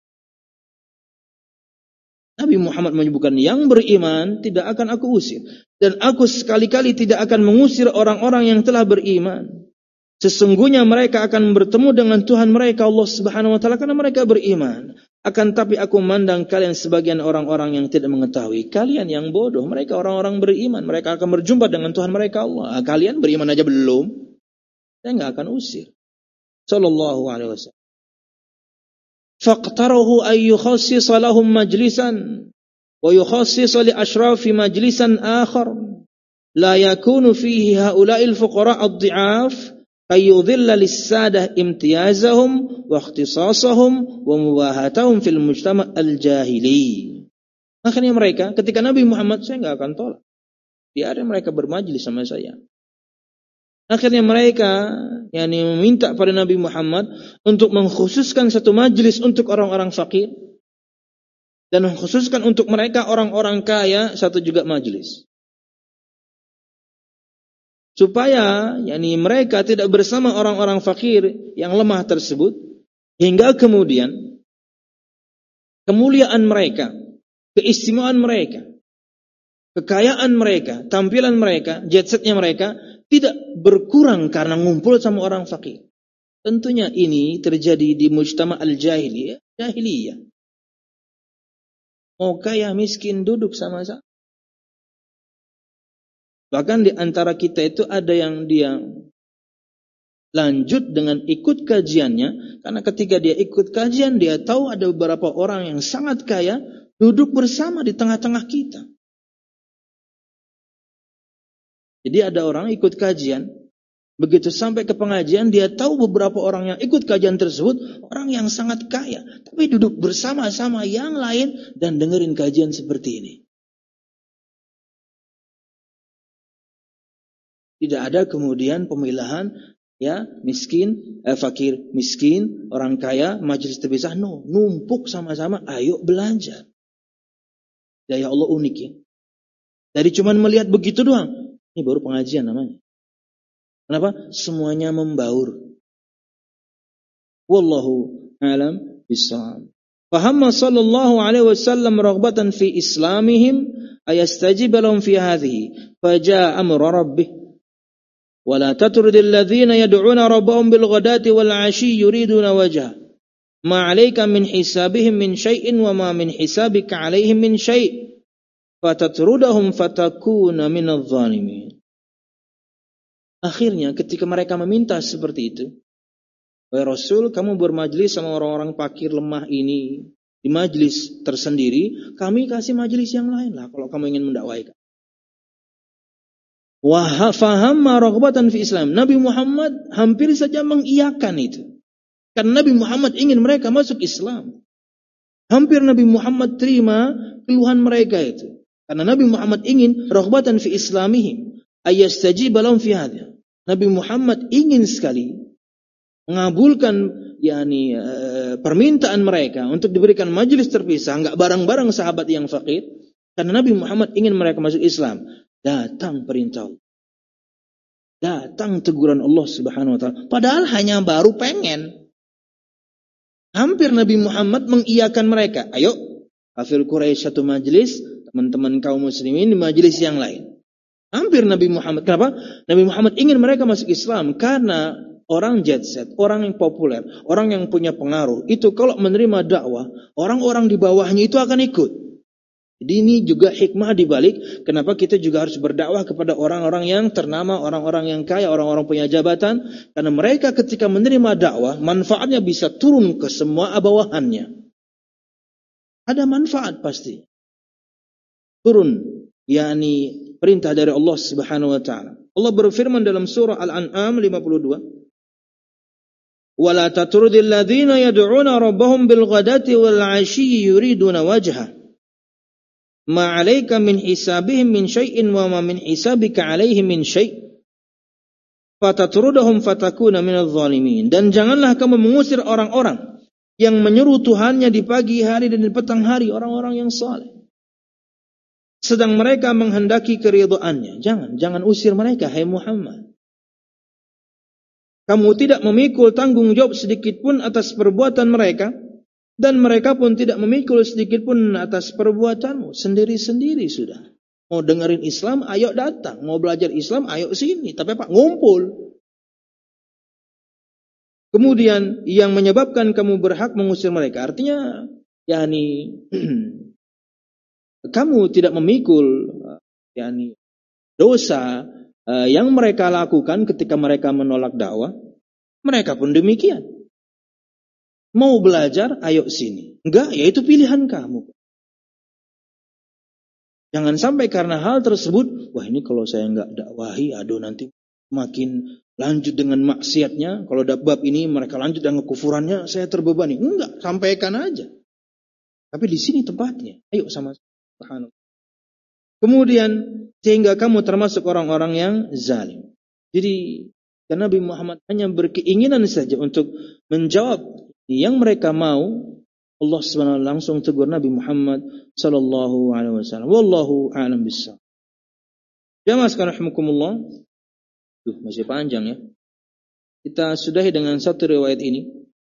Nabi Muhammad menyebutkan, yang beriman tidak akan aku usir. Dan aku sekali-kali tidak akan mengusir orang-orang yang telah beriman. Sesungguhnya mereka akan bertemu dengan Tuhan mereka Allah Subhanahu wa taala karena mereka beriman. Akan tapi aku memandang kalian sebagian orang-orang yang tidak mengetahui. Kalian yang bodoh, mereka orang-orang beriman. Mereka akan berjumpa dengan Tuhan mereka Allah. Kalian beriman aja belum, saya nggak akan usir. Sallallahu alaihi wasallam. Faqtarahu ay yukhassisa lahum majlisan wa yukhassisa li ashrafi majlisan akhar la yakunu fihi haula'il fuqara' ad-dhi'af kay yudhilla lis-sadah imtiyazahum wa ikhtisasahum wa mubahatahum fil mujtama' al-jahili. Makanya mereka ketika Nabi Muhammad, saya enggak akan tolak. Biarin mereka bermajlis sama saya. Akhirnya mereka meminta pada Nabi Muhammad untuk mengkhususkan satu majlis untuk orang-orang fakir dan mengkhususkan untuk mereka orang-orang kaya satu juga majlis. Supaya mereka tidak bersama orang-orang fakir yang lemah tersebut hingga kemudian kemuliaan mereka, keistimewaan mereka, kekayaan mereka, tampilan mereka, jet setnya mereka tidak berkurang karena ngumpul sama orang fakir. Tentunya ini terjadi di mujtama' al-jahiliyah. Mau kaya miskin duduk sama-sama. Bahkan di antara kita itu ada yang dia lanjut dengan ikut kajiannya, karena ketika dia ikut kajian dia tahu ada beberapa orang yang sangat kaya duduk bersama di tengah-tengah kita. Jadi ada orang ikut kajian, begitu sampai ke pengajian, dia tahu beberapa orang yang ikut kajian tersebut, orang yang sangat kaya, tapi duduk bersama-sama yang lain dan dengerin kajian seperti ini. Tidak ada kemudian pemilahan, miskin, fakir, miskin, orang kaya, majelis terpisah, no, numpuk sama-sama, ayo belanja. Ya Allah unik ya. Dari cuman melihat begitu doang. Ini baru pengajian namanya. Kenapa? Semuanya membaur. Wallahu a'lam bishawab. Fahamma sallallahu alaihi wasallam raghbatan fi islamihim ayastajib lahum fi hadhihi. Faja'a amru rabbih. Wala tatrudil ladzina yad'una rabbahum bil ghadati wal 'ashyi yuriduna wajha. Ma 'alaika min hisabihim min syai'in wa ma min hisabika 'alaihim min syai'. Fatatrudahum fatakuna minadh dhalimin. Akhirnya ketika mereka meminta seperti itu, wahai Rasul, kamu bermajlis sama orang-orang fakir lemah ini di majlis tersendiri, kami kasih majlis yang lain lah kalau kamu ingin mendakwai. Wa fahamma raghbatan fi Islam. Nabi Muhammad hampir saja mengiyakan itu. Karena Nabi Muhammad ingin mereka masuk Islam. Hampir Nabi Muhammad terima keluhan mereka itu. Karena Nabi Muhammad ingin raghbatan fi islamihim, ayastajiba lahum fi hadha. Nabi Muhammad ingin sekali mengabulkan permintaan mereka untuk diberikan majelis terpisah, enggak bareng-bareng sahabat yang fakir. Karena Nabi Muhammad ingin mereka masuk Islam. Datang perintah Allah. Datang teguran Allah Subhanahu wa taala. Padahal hanya baru pengen. Hampir Nabi Muhammad mengiyakan mereka. Ayo, kafir Quraisy satu majelis, teman-teman kaum muslimin di majelis yang lain. Hampir Nabi Muhammad. Kenapa? Nabi Muhammad ingin mereka masuk Islam karena orang jet set, orang yang populer, orang yang punya pengaruh, itu kalau menerima dakwah, orang-orang di bawahnya itu akan ikut. Jadi ini juga hikmah dibalik kenapa kita juga harus berdakwah kepada orang-orang yang ternama, orang-orang yang kaya, orang-orang punya jabatan. Karena mereka ketika menerima dakwah, manfaatnya bisa turun ke semua bawahannya. Ada manfaat pasti. Turun, perintah dari Allah Subhanahu wa taala. Allah berfirman dalam surah Al-An'am 52. Wala tatrudil ladzina yad'una rabbahum bil ghadati wal 'ashyi yuriduna wajha. Ma 'alaika min hisabihim min syai'in wa ma min hisabika 'alaihim min syai'. Fatatrudahum fatakuna minadh dhalimin. Dan janganlah kamu mengusir orang-orang yang menyeru Tuhannya di pagi hari dan di petang hari, orang-orang yang saleh. Sedang mereka menghendaki keridhaannya. Jangan usir mereka, hai Muhammad. Kamu tidak memikul tanggung jawab sedikit pun atas perbuatan mereka, dan mereka pun tidak memikul sedikit pun atas perbuatanmu. Sendiri-sendiri sudah. Mau dengerin Islam, ayo datang. Mau belajar Islam, ayo sini. Tapi Pak, ngumpul. Kemudian yang menyebabkan kamu berhak mengusir mereka, artinya kamu tidak memikul dosa yang mereka lakukan ketika mereka menolak dakwah. Mereka pun demikian. Mau belajar, ayo sini. Enggak, ya itu pilihan kamu. Jangan sampai karena hal tersebut, wah ini kalau saya enggak dakwahi, aduh nanti makin lanjut dengan maksiatnya. Kalau bab ini mereka lanjut dengan kekufurannya, saya terbebani. Enggak, sampaikan aja. Tapi di sini tempatnya. Ayo sama-sama. Kemudian sehingga kamu termasuk orang-orang yang zalim. Jadi karena Nabi Muhammad hanya berkeinginan saja untuk menjawab yang mereka mau, Allah SWT langsung tegur Nabi Muhammad sallallahu alaihi wasallam. Wallahu a'lam bissawab. Jamaah sekalian rahimakumullah. Masih panjang ya. Kita sudahi dengan satu riwayat ini.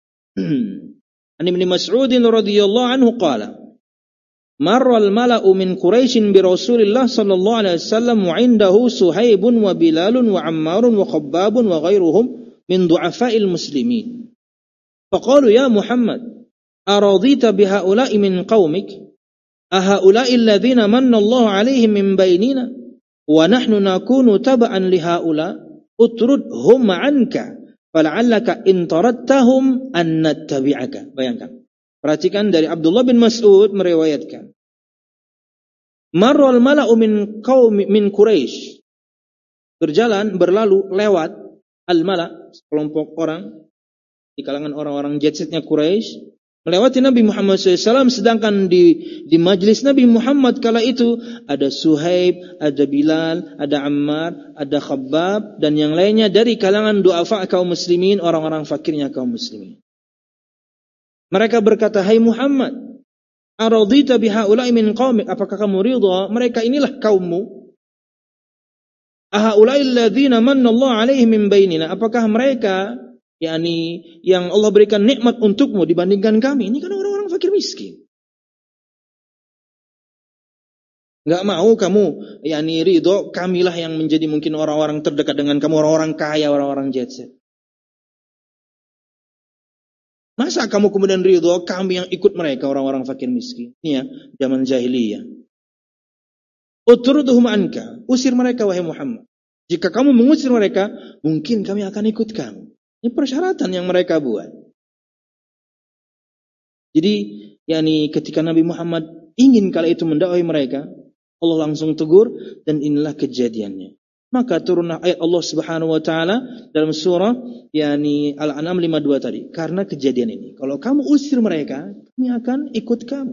An Ibnu Mas'ud radhiyallahu anhu qala marra al-mala'u min Quraisy bi Rasulillah sallallahu alaihi wasallam wa 'indahu Suhaibun wa Bilalun wa Ammarun wa Khabbabun wa ghairuhum min du'afa'il muslimin. Faqalu ya Muhammad aradita bihaula'i min qaumik ahaula'i alladhina manna Allah 'alaihim min bainina wa nahnu nakunu tab'an lihaula utrudhum 'anka fala'allaka in taradtahum an nattabi'aka. Bayangkan. Perhatikan dari Abdullah bin Mas'ud meriwayatkan. Marral mala'u min Quraisy. Berlalu lewat al-mala' kelompok orang di kalangan orang-orang jetsetnya Quraisy melewati Nabi Muhammad SAW, sedangkan di majlis Nabi Muhammad kala itu ada Suhaib, ada Bilal, ada Ammar, ada Khabbab dan yang lainnya dari kalangan du'afa kaum muslimin, orang-orang fakirnya kaum muslimin. Mereka berkata, hai Muhammad, aradita bihaula'i min qaumik, apakah kamu ridha mereka inilah kaummu? Ahaula'i alladhina manna Allah 'alaihim min bainina, apakah mereka yang Allah berikan nikmat untukmu dibandingkan kami? Ini kan orang-orang fakir miskin. Enggak mau kamu ridho, kamilah yang menjadi mungkin orang-orang terdekat dengan kamu, orang-orang kaya, orang-orang jet set. Masa kamu kemudian ridho kami yang ikut mereka, orang-orang fakir miskin? Ini ya, zaman jahiliyah. Utrudhum anka, usir mereka wahai Muhammad. Jika kamu mengusir mereka, mungkin kami akan ikut kamu. Ini persyaratan yang mereka buat. Jadi, ketika Nabi Muhammad ingin kala itu mendakwai mereka, Allah langsung tegur, dan inilah kejadiannya. Maka turunlah ayat Allah Subhanahu wa taala dalam surah Al-An'am 52 tadi. Karena kejadian ini, kalau kamu usir mereka, kami akan ikut kamu.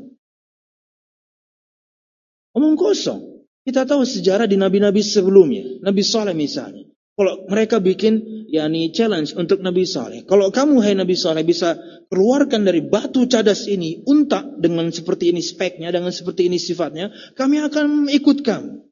Omong kosong. Kita tahu sejarah di nabi-nabi sebelumnya. Nabi Saleh misalnya. Kalau mereka bikin challenge untuk Nabi Saleh. Kalau kamu hai Nabi Saleh bisa keluarkan dari batu cadas ini unta dengan seperti ini speknya, dengan seperti ini sifatnya, kami akan ikut kamu.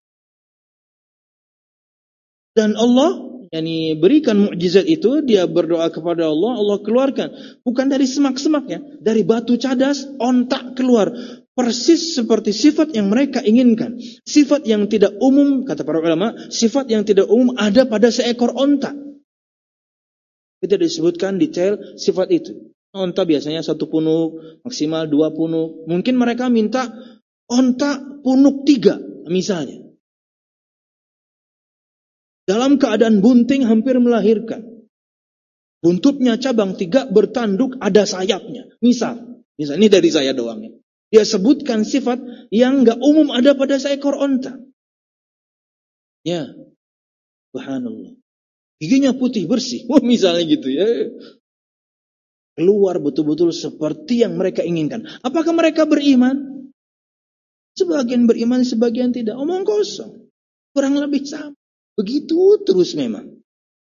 Dan Allah berikan mukjizat itu, dia berdoa kepada Allah, Allah keluarkan. Bukan dari semak-semaknya, dari batu cadas, ontak keluar. Persis seperti sifat yang mereka inginkan. Sifat yang tidak umum, kata para ulama, sifat yang tidak umum ada pada seekor ontak. Kita disebutkan detail sifat itu. Ontak biasanya 1 punuk, maksimal 2 punuk. Mungkin mereka minta ontak punuk 3, misalnya. Dalam keadaan bunting hampir melahirkan. Buntutnya cabang 3 bertanduk ada sayapnya. Misal ini dari saya doang ya. Dia sebutkan sifat yang enggak umum ada pada seekor onta. Ya, subhanallah. Giginya putih bersih. Misalnya gitu ya. Keluar betul-betul seperti yang mereka inginkan. Apakah mereka beriman? Sebagian beriman, sebagian tidak. Omong kosong. Kurang lebih sama. Begitu terus memang.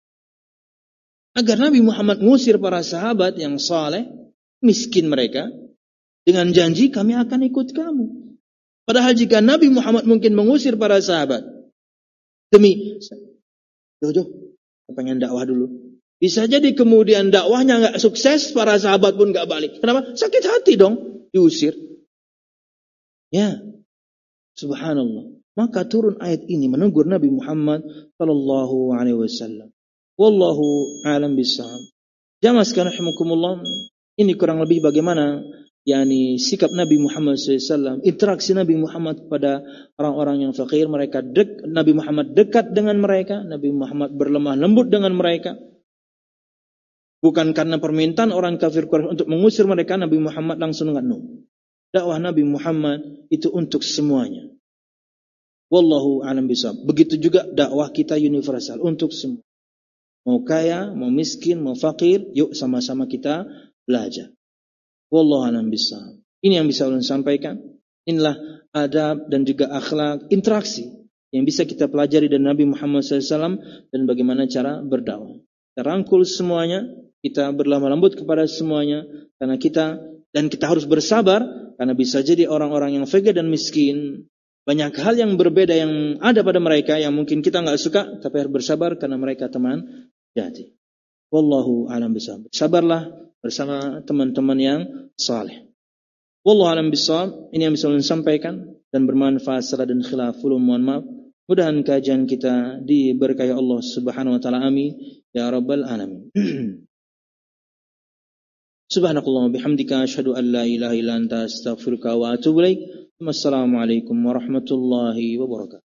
Agar Nabi Muhammad mengusir para sahabat yang saleh, miskin mereka, dengan janji kami akan ikut kamu. Padahal jika Nabi Muhammad mungkin mengusir para sahabat demi pengen dakwah dulu, bisa jadi kemudian dakwahnya nggak sukses, para sahabat pun nggak balik. Kenapa? Sakit hati dong diusir. Ya, subhanallah. Maka turun ayat ini menegur Nabi Muhammad sallallahu alaihi wasallam. Wallahu a'lam bishawab. Jamaah sekalian rahimakumullah, ini kurang lebih bagaimana sikap Nabi Muhammad SAW, interaksi Nabi Muhammad kepada orang-orang yang fakir. Nabi Muhammad dekat dengan mereka, Nabi Muhammad berlemah lembut dengan mereka. Bukan karena permintaan orang kafir Quraisy untuk mengusir mereka, Nabi Muhammad langsung no. Dakwah Nabi Muhammad itu untuk semuanya. Wallahu a'lam bishawab. Begitu juga dakwah kita universal untuk semua. Mau kaya, mau miskin, mau fakir, yuk sama-sama kita belajar. Wallahu a'lam bishawab. Ini yang bisa ulun sampaikan. Inilah adab dan juga akhlak, interaksi yang bisa kita pelajari dari Nabi Muhammad SAW dan bagaimana cara berdakwah. Kita rangkul semuanya, kita berlemah lembut kepada semuanya, karena kita harus bersabar, karena bisa jadi orang-orang yang fakir dan miskin, banyak hal yang berbeda yang ada pada mereka yang mungkin kita nggak suka, tapi harus bersabar karena mereka teman jadi. Wallahu a'lam bishawab. Sabarlah bersama teman-teman yang saleh. Wallahu a'lam bishawab. Ini yang bisa saya sampaikan dan bermanfaat salah dan khilaf. Mohon maaf. Mudahan kajian kita diberkahi Allah Subhanahu wa taala. Amin ya rabbal alamin. Subhanakallahumma bihamdika asyhadu an la ilaha illa anta astaghfiruka wa atubu ilaik. Wassalamualaikum warahmatullahi wabarakatuh.